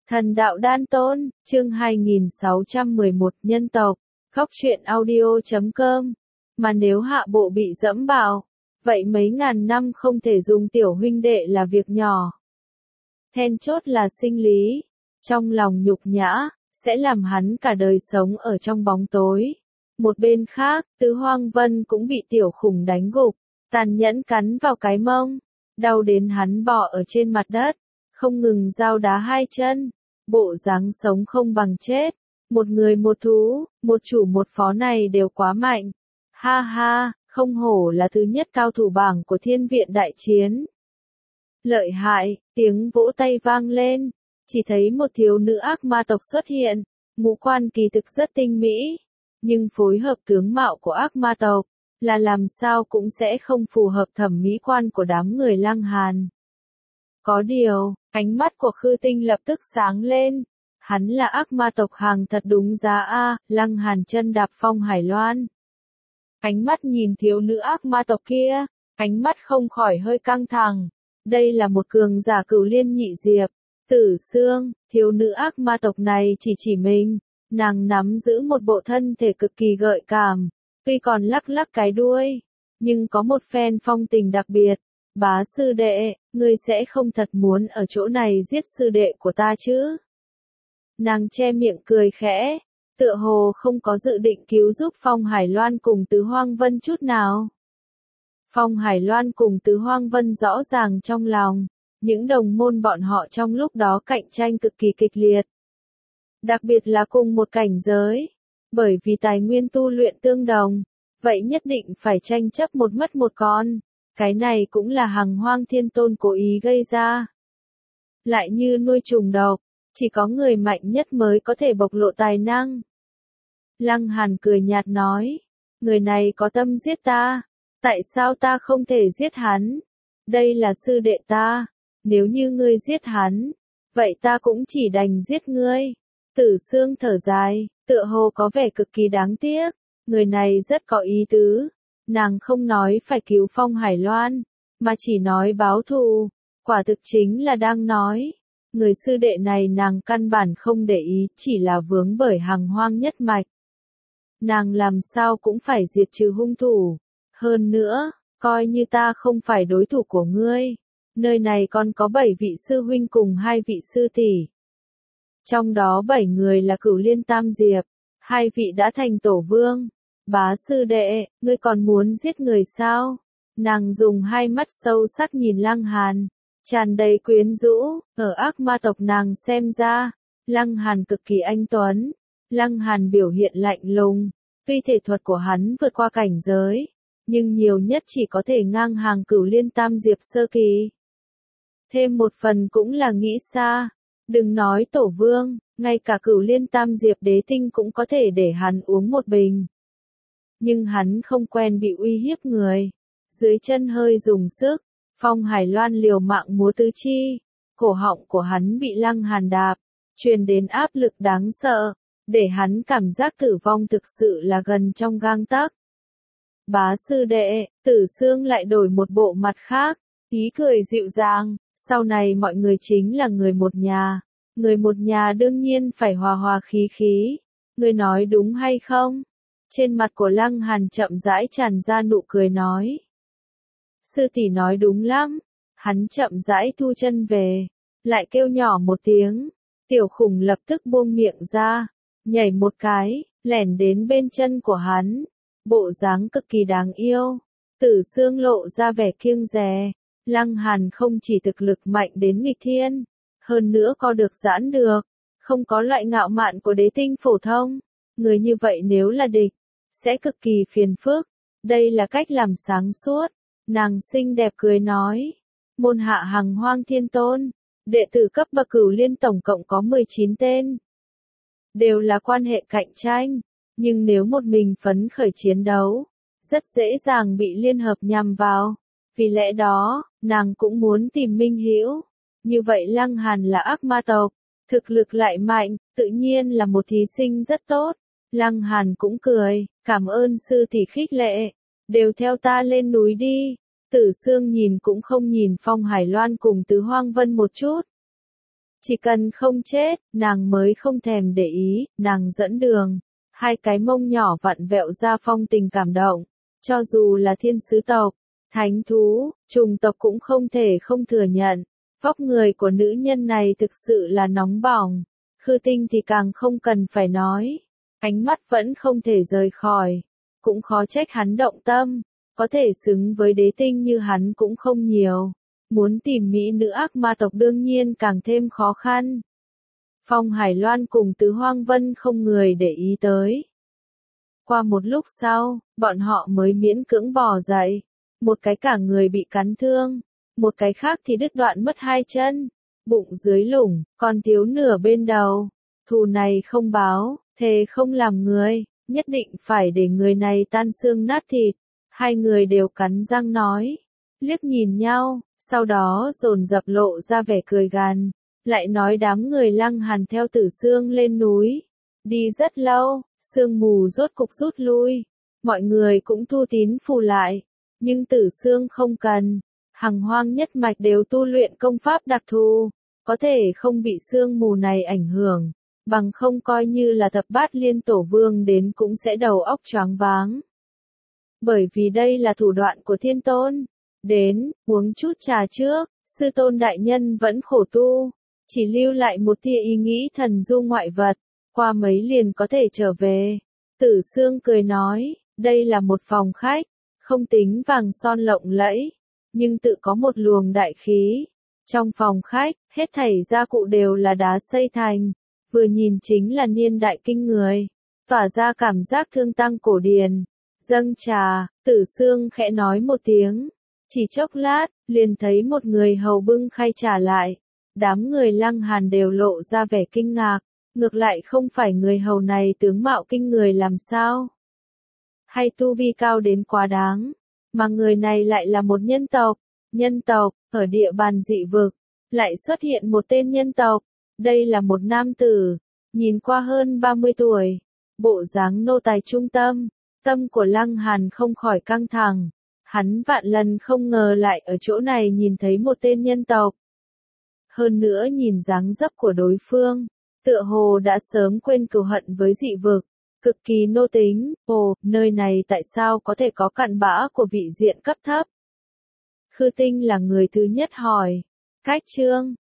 Thần đạo đan tôn, chương 2611 nhân tộc, khóc truyện audio.com. Mà nếu hạ bộ bị dẫm vào, vậy mấy ngàn năm không thể dùng tiểu huynh đệ là việc nhỏ. Then chốt là sinh lý, trong lòng nhục nhã, sẽ làm hắn cả đời sống ở trong bóng tối. Một bên khác, Tứ Hoang Vân cũng bị tiểu khủng đánh gục, tàn nhẫn cắn vào cái mông, đau đến hắn bò ở trên mặt đất, không ngừng dao đá hai chân, bộ dáng sống không bằng chết. Một người một thú, một chủ một phó này đều quá mạnh. Ha ha, không hổ là thứ nhất cao thủ bảng của thiên viện đại chiến. Lợi hại, tiếng vỗ tay vang lên, chỉ thấy một thiếu nữ ác ma tộc xuất hiện, ngũ quan kỳ thực rất tinh mỹ, nhưng phối hợp tướng mạo của ác ma tộc, là làm sao cũng sẽ không phù hợp thẩm mỹ quan của đám người Lăng Hàn. Có điều, ánh mắt của Khư Tinh lập tức sáng lên. Hắn là ác ma tộc hàng thật đúng giá a. Lăng Hàn chân đạp phong hải loan. Ánh mắt nhìn thiếu nữ ác ma tộc kia, ánh mắt không khỏi hơi căng thẳng. Đây là một cường giả cửu liên nhị diệp. Tử Sương, thiếu nữ ác ma tộc này chỉ mình. Nàng nắm giữ một bộ thân thể cực kỳ gợi cảm. Tuy còn lắc lắc cái đuôi, nhưng có một phen phong tình đặc biệt. Bá sư đệ, ngươi sẽ không thật muốn ở chỗ này giết sư đệ của ta chứ? Nàng che miệng cười khẽ, tựa hồ không có dự định cứu giúp Phong Hải Loan cùng Tứ Hoang Vân chút nào. Phong Hải Loan cùng Tứ Hoang Vân rõ ràng trong lòng, những đồng môn bọn họ trong lúc đó cạnh tranh cực kỳ kịch liệt. Đặc biệt là cùng một cảnh giới, bởi vì tài nguyên tu luyện tương đồng, vậy nhất định phải tranh chấp một mất một con. Cái này cũng là Hằng Hoang Thiên Tôn cố ý gây ra. Lại như nuôi trùng độc, chỉ có người mạnh nhất mới có thể bộc lộ tài năng. Lăng Hàn cười nhạt nói, người này có tâm giết ta, tại sao ta không thể giết hắn? Đây là sư đệ ta, nếu như ngươi giết hắn, vậy ta cũng chỉ đành giết ngươi. Tử Sương thở dài, tựa hồ có vẻ cực kỳ đáng tiếc, người này rất có ý tứ. Nàng không nói phải cứu Phong Hải Loan, mà chỉ nói báo thù, quả thực chính là đang nói. Người sư đệ này nàng căn bản không để ý, chỉ là vướng bởi Hằng Hoang nhất mạch. Nàng làm sao cũng phải diệt trừ hung thủ. Hơn nữa, coi như ta không phải đối thủ của ngươi. Nơi này còn có 7 vị sư huynh cùng 2 vị sư tỷ. Trong đó 7 người là Cửu Liên Tam Diệp, 2 vị đã thành tổ vương. Bá sư đệ, ngươi còn muốn giết người sao? Nàng dùng hai mắt sâu sắc nhìn Lăng Hàn, tràn đầy quyến rũ. Ở ác ma tộc nàng xem ra, Lăng Hàn cực kỳ anh tuấn. Lăng Hàn biểu hiện lạnh lùng, tuy thể thuật của hắn vượt qua cảnh giới, nhưng nhiều nhất chỉ có thể ngang hàng Cửu Liên Tam Diệp sơ kỳ. Thêm một phần cũng là nghĩ xa, đừng nói tổ vương, ngay cả Cửu Liên Tam Diệp đế tinh cũng có thể để hắn uống một bình. Nhưng hắn không quen bị uy hiếp người. Dưới chân hơi dùng sức, Phong Hải Loan liều mạng múa tứ chi, cổ họng của hắn bị Lăng Hàn đạp, truyền đến áp lực đáng sợ, để hắn cảm giác tử vong thực sự là gần trong gang tấc. Bá sư đệ, Tử Sương lại đổi một bộ mặt khác, ý cười dịu dàng, sau này mọi người chính là người một nhà. Người một nhà đương nhiên phải hòa hòa khí khí. Ngươi nói đúng hay không? Trên mặt của Lăng Hàn chậm rãi tràn ra nụ cười nói. Sư tỷ nói đúng lắm. Hắn chậm rãi thu chân về, lại kêu nhỏ một tiếng. Tiểu khủng lập tức buông miệng ra, nhảy một cái, lẻn đến bên chân của hắn. Bộ dáng cực kỳ đáng yêu. Tử Sương lộ ra vẻ kiêng dè. Lăng Hàn không chỉ thực lực mạnh đến nghịch thiên, hơn nữa co được giãn được, không có loại ngạo mạn của đế tinh phổ thông. Người như vậy nếu là địch, sẽ cực kỳ phiền phức. Đây là cách làm sáng suốt. Nàng xinh đẹp cười nói. Môn hạ Hằng Hoang Thiên Tôn, đệ tử cấp bậc Cửu Liên tổng cộng có 19 tên. Đều là quan hệ cạnh tranh, nhưng nếu một mình phấn khởi chiến đấu, rất dễ dàng bị liên hợp nhằm vào. Vì lẽ đó, nàng cũng muốn tìm minh hữu. Như vậy Lăng Hàn là ác ma tộc, thực lực lại mạnh, tự nhiên là một thí sinh rất tốt. Lăng Hàn cũng cười, cảm ơn sư tỷ khích lệ, đều theo ta lên núi đi. Tử Sương nhìn cũng không nhìn Phong Hải Loan cùng Tứ Hoang Vân một chút. Chỉ cần không chết, nàng mới không thèm để ý, nàng dẫn đường. Hai cái mông nhỏ vặn vẹo ra phong tình cảm động. Cho dù là thiên sứ tộc, thánh thú, trùng tộc cũng không thể không thừa nhận. Vóc người của nữ nhân này thực sự là nóng bỏng. Khư Tinh thì càng không cần phải nói. Ánh mắt vẫn không thể rời khỏi. Cũng khó trách hắn động tâm. Có thể xứng với đế tinh như hắn cũng không nhiều. Muốn tìm mỹ nữ ác ma tộc đương nhiên càng thêm khó khăn. Phong Hải Loan cùng Tứ Hoang Vân không người để ý tới. Qua một lúc sau, bọn họ mới miễn cưỡng bò dậy. Một cái cả người bị cắn thương, một cái khác thì đứt đoạn mất hai chân, bụng dưới lủng, còn thiếu nửa bên đầu. Thù này không báo, thề không làm người, nhất định phải để người này tan xương nát thịt. Hai người đều cắn răng nói, liếc nhìn nhau, sau đó dồn dập lộ ra vẻ cười gằn, lại nói đám người Lăng Hàn theo Tử Sương lên núi. Đi rất lâu, sương mù rốt cục rút lui, mọi người cũng thu tín phù lại, nhưng Tử Sương không cần. Hằng Hoang nhất mạch đều tu luyện công pháp đặc thù, có thể không bị sương mù này ảnh hưởng, bằng không coi như là thập bát liên tổ vương đến cũng sẽ đầu óc choáng váng. Bởi vì đây là thủ đoạn của Thiên Tôn. Đến, uống chút trà trước, sư tôn đại nhân vẫn khổ tu, chỉ lưu lại một tia ý nghĩ thần du ngoại vật, qua mấy liền có thể trở về. Tử Sương cười nói, đây là một phòng khách, không tính vàng son lộng lẫy, nhưng tự có một luồng đại khí. Trong phòng khách, hết thảy gia cụ đều là đá xây thành, vừa nhìn chính là niên đại kinh người, tỏa ra cảm giác thương tăng cổ điển. Dâng trà, Tử Sương khẽ nói một tiếng, chỉ chốc lát, liền thấy một người hầu bưng khay trà lại. Đám người Lăng Hàn đều lộ ra vẻ kinh ngạc, ngược lại không phải người hầu này tướng mạo kinh người làm sao, hay tu vi cao đến quá đáng, mà người này lại là một nhân tộc, ở địa bàn dị vực, lại xuất hiện một tên nhân tộc, đây là một nam tử, nhìn qua hơn 30 tuổi, bộ dáng nô tài trung tâm, tâm của Lăng Hàn không khỏi căng thẳng, hắn vạn lần không ngờ lại ở chỗ này nhìn thấy một tên nhân tộc. Hơn nữa nhìn dáng dấp của đối phương, tựa hồ đã sớm quên cừu hận với dị vực, cực kỳ nô tính, nơi này tại sao có thể có cặn bã của vị diện cấp thấp? Khư Tinh là người thứ nhất hỏi, cách chương